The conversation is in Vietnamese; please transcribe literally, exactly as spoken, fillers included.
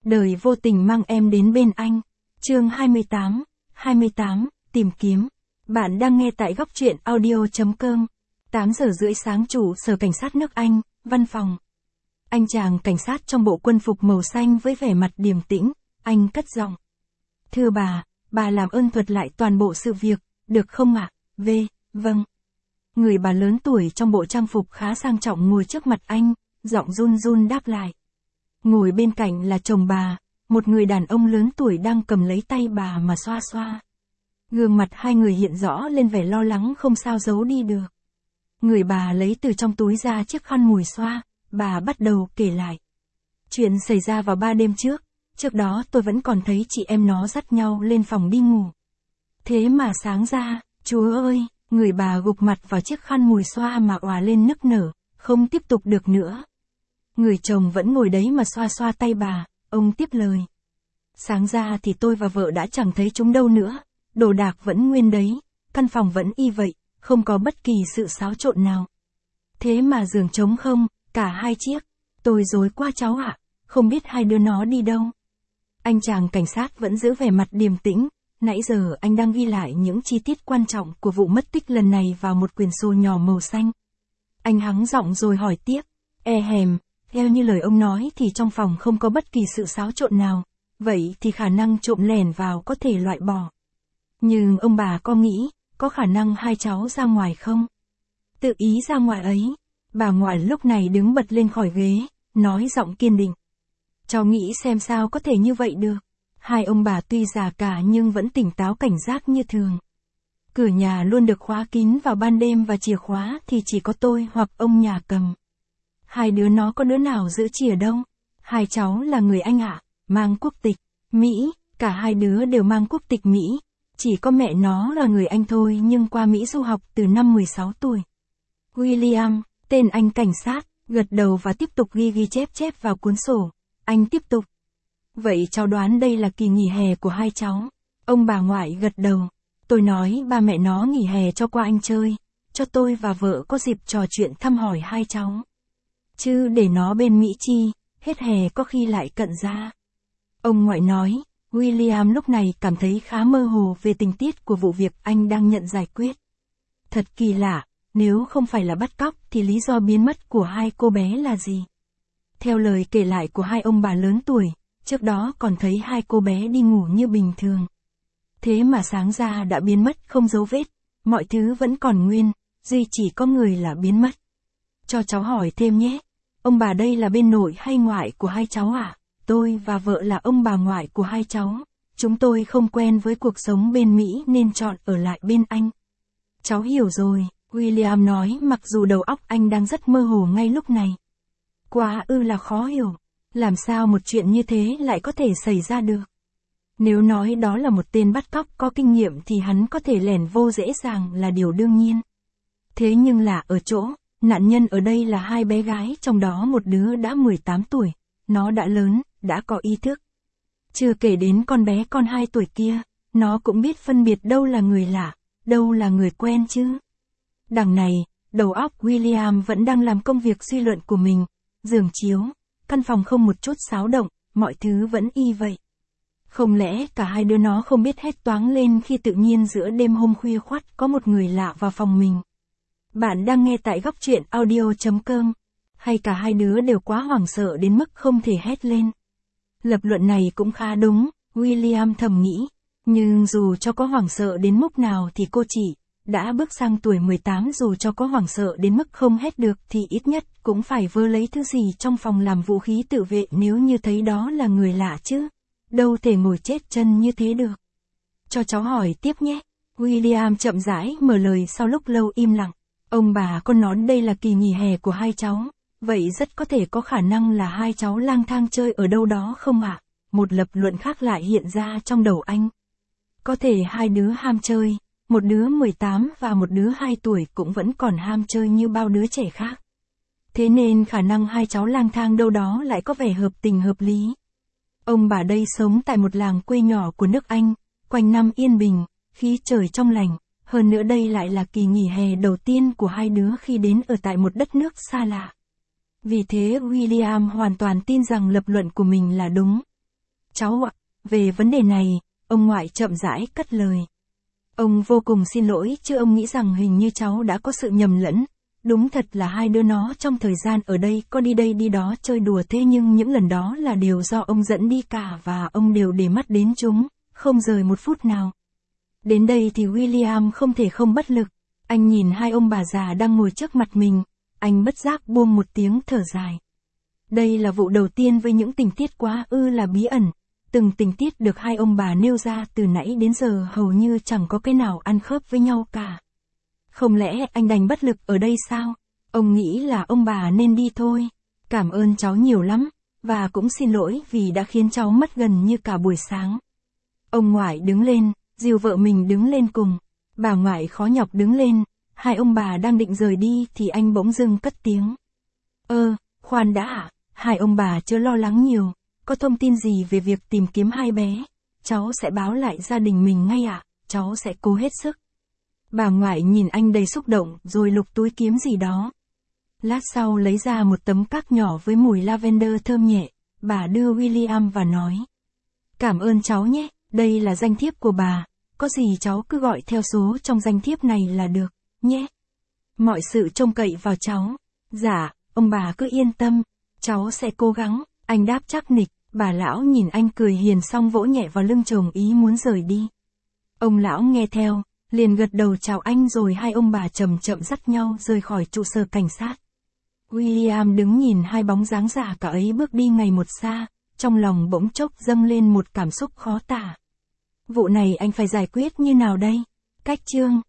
Đời vô tình mang em đến bên anh. Chương hai mươi tám, hai mươi tám, tìm kiếm. Bạn đang nghe tại góc truyện audio.com. tám giờ rưỡi sáng trụ sở cảnh sát nước Anh, văn phòng. Anh chàng cảnh sát trong bộ quân phục màu xanh với vẻ mặt điềm tĩnh, anh cất giọng. Thưa bà, bà làm ơn thuật lại toàn bộ sự việc, được không ạ? V, vâng. Người bà lớn tuổi trong bộ trang phục khá sang trọng ngồi trước mặt anh, giọng run run đáp lại. Ngồi bên cạnh là chồng bà, một người đàn ông lớn tuổi đang cầm lấy tay bà mà xoa xoa. Gương mặt hai người hiện rõ lên vẻ lo lắng không sao giấu đi được. Người bà lấy từ trong túi ra chiếc khăn mùi xoa, bà bắt đầu kể lại. Chuyện xảy ra vào ba đêm trước, trước đó tôi vẫn còn thấy chị em nó dắt nhau lên phòng đi ngủ. Thế mà sáng ra, Chúa ơi, người bà gục mặt vào chiếc khăn mùi xoa mà òa lên nức nở, không tiếp tục được nữa. Người chồng vẫn ngồi đấy mà xoa xoa tay bà, ông tiếp lời. Sáng ra thì tôi và vợ đã chẳng thấy chúng đâu nữa, đồ đạc vẫn nguyên đấy, căn phòng vẫn y vậy, không có bất kỳ sự xáo trộn nào. Thế mà giường trống không, cả hai chiếc, tôi rối quá cháu ạ, không biết hai đứa nó đi đâu. Anh chàng cảnh sát vẫn giữ vẻ mặt điềm tĩnh, nãy giờ anh đang ghi lại những chi tiết quan trọng của vụ mất tích lần này vào một quyển sổ nhỏ màu xanh. Anh hắng giọng rồi hỏi tiếp, e hèm, theo như lời ông nói thì trong phòng không có bất kỳ sự xáo trộn nào, vậy thì khả năng trộm lẻn vào có thể loại bỏ. Nhưng ông bà có nghĩ, có khả năng hai cháu ra ngoài không? Tự ý ra ngoài ấy, bà ngoại lúc này đứng bật lên khỏi ghế, nói giọng kiên định. Cháu nghĩ xem sao có thể như vậy được. Hai ông bà tuy già cả nhưng vẫn tỉnh táo cảnh giác như thường. Cửa nhà luôn được khóa kín vào ban đêm và chìa khóa thì chỉ có tôi hoặc ông nhà cầm. Hai đứa nó có đứa nào giữ chìa đâu. Hai cháu là người Anh ạ, mang quốc tịch Mỹ, cả hai đứa đều mang quốc tịch Mỹ. Chỉ có mẹ nó là người Anh thôi nhưng qua Mỹ du học từ năm mười sáu tuổi. William, tên anh cảnh sát, gật đầu và tiếp tục ghi ghi chép chép vào cuốn sổ. Anh tiếp tục. Vậy cháu đoán đây là kỳ nghỉ hè của hai cháu. Ông bà ngoại gật đầu. Tôi nói ba mẹ nó nghỉ hè cho qua Anh chơi, cho tôi và vợ có dịp trò chuyện thăm hỏi hai cháu. Chứ để nó bên Mỹ chi, hết hè có khi lại cận ra. Ông ngoại nói, William lúc này cảm thấy khá mơ hồ về tình tiết của vụ việc anh đang nhận giải quyết. Thật kỳ lạ, nếu không phải là bắt cóc thì lý do biến mất của hai cô bé là gì? Theo lời kể lại của hai ông bà lớn tuổi, trước đó còn thấy hai cô bé đi ngủ như bình thường. Thế mà sáng ra đã biến mất không dấu vết, mọi thứ vẫn còn nguyên, duy chỉ có người là biến mất. Cho cháu hỏi thêm nhé, ông bà đây là bên nội hay ngoại của hai cháu ạ? À? Tôi và vợ là ông bà ngoại của hai cháu, chúng tôi không quen với cuộc sống bên Mỹ nên chọn ở lại bên Anh. Cháu hiểu rồi, William nói mặc dù đầu óc anh đang rất mơ hồ ngay lúc này. Quá ư là khó hiểu, làm sao một chuyện như thế lại có thể xảy ra được? Nếu nói đó là một tên bắt cóc có kinh nghiệm thì hắn có thể lẻn vô dễ dàng là điều đương nhiên. Thế nhưng là ở chỗ, nạn nhân ở đây là hai bé gái trong đó một đứa đã mười tám tuổi, nó đã lớn, đã có ý thức. Chưa kể đến con bé con hai tuổi kia, nó cũng biết phân biệt đâu là người lạ, đâu là người quen chứ. Đằng này, đầu óc William vẫn đang làm công việc suy luận của mình, giường chiếu, căn phòng không một chút xáo động, mọi thứ vẫn y vậy. Không lẽ cả hai đứa nó không biết hét toáng lên khi tự nhiên giữa đêm hôm khuya khoắt có một người lạ vào phòng mình? Bạn đang nghe tại góc truyện audio.com. Hay cả hai đứa đều quá hoảng sợ đến mức không thể hét lên? Lập luận này cũng khá đúng, William thầm nghĩ. Nhưng dù cho có hoảng sợ đến mức nào thì cô chị đã bước sang tuổi mười tám, dù cho có hoảng sợ đến mức không hét được thì ít nhất cũng phải vơ lấy thứ gì trong phòng làm vũ khí tự vệ nếu như thấy đó là người lạ chứ. Đâu thể ngồi chết chân như thế được. Cho cháu hỏi tiếp nhé. William chậm rãi mở lời sau lúc lâu im lặng. Ông bà con nói đây là kỳ nghỉ hè của hai cháu. Vậy rất có thể có khả năng là hai cháu lang thang chơi ở đâu đó không ạ? À? Một lập luận khác lại hiện ra trong đầu anh. Có thể hai đứa ham chơi, một đứa mười tám và một đứa hai tuổi cũng vẫn còn ham chơi như bao đứa trẻ khác. Thế nên khả năng hai cháu lang thang đâu đó lại có vẻ hợp tình hợp lý. Ông bà đây sống tại một làng quê nhỏ của nước Anh, quanh năm yên bình, khí trời trong lành, hơn nữa đây lại là kỳ nghỉ hè đầu tiên của hai đứa khi đến ở tại một đất nước xa lạ. Vì thế William hoàn toàn tin rằng lập luận của mình là đúng. cháu ạ, về vấn đề này, ông ngoại chậm rãi cất lời. Ông vô cùng xin lỗi chứ ông nghĩ rằng hình như cháu đã có sự nhầm lẫn. Đúng thật là hai đứa nó trong thời gian ở đây có đi đây đi đó chơi đùa, thế nhưng những lần đó là điều do ông dẫn đi cả và ông đều để mắt đến chúng, không rời một phút nào. Đến đây thì William không thể không bất lực. Anh nhìn hai ông bà già đang ngồi trước mặt mình, anh bất giác buông một tiếng thở dài. Đây là vụ đầu tiên với những tình tiết quá ư là bí ẩn. Từng tình tiết được hai ông bà nêu ra từ nãy đến giờ hầu như chẳng có cái nào ăn khớp với nhau cả. Không lẽ anh đành bất lực ở đây sao? Ông nghĩ là ông bà nên đi thôi. Cảm ơn cháu nhiều lắm, và cũng xin lỗi vì đã khiến cháu mất gần như cả buổi sáng. Ông ngoại đứng lên, dìu vợ mình đứng lên cùng. Bà ngoại khó nhọc đứng lên, hai ông bà đang định rời đi thì anh bỗng dưng cất tiếng. Ơ, khoan đã ạ, hai ông bà chưa lo lắng nhiều. Có thông tin gì về việc tìm kiếm hai bé? Cháu sẽ báo lại gia đình mình ngay ạ, cháu sẽ cố hết sức. Bà ngoại nhìn anh đầy xúc động rồi lục túi kiếm gì đó. Lát sau lấy ra một tấm các nhỏ với mùi lavender thơm nhẹ, bà đưa William và nói. Cảm ơn cháu nhé, đây là danh thiếp của bà, có gì cháu cứ gọi theo số trong danh thiếp này là được, nhé. Mọi sự trông cậy vào cháu. Dạ, ông bà cứ yên tâm, cháu sẽ cố gắng, anh đáp chắc nịch. Bà lão nhìn anh cười hiền xong vỗ nhẹ vào lưng chồng ý muốn rời đi. Ông lão nghe theo, liền gật đầu chào anh rồi hai ông bà chậm chậm dắt nhau rời khỏi trụ sở cảnh sát. William đứng nhìn hai bóng dáng già cả ấy bước đi ngày một xa, trong lòng bỗng chốc dâng lên một cảm xúc khó tả. Vụ này anh phải giải quyết như nào đây? Cách chương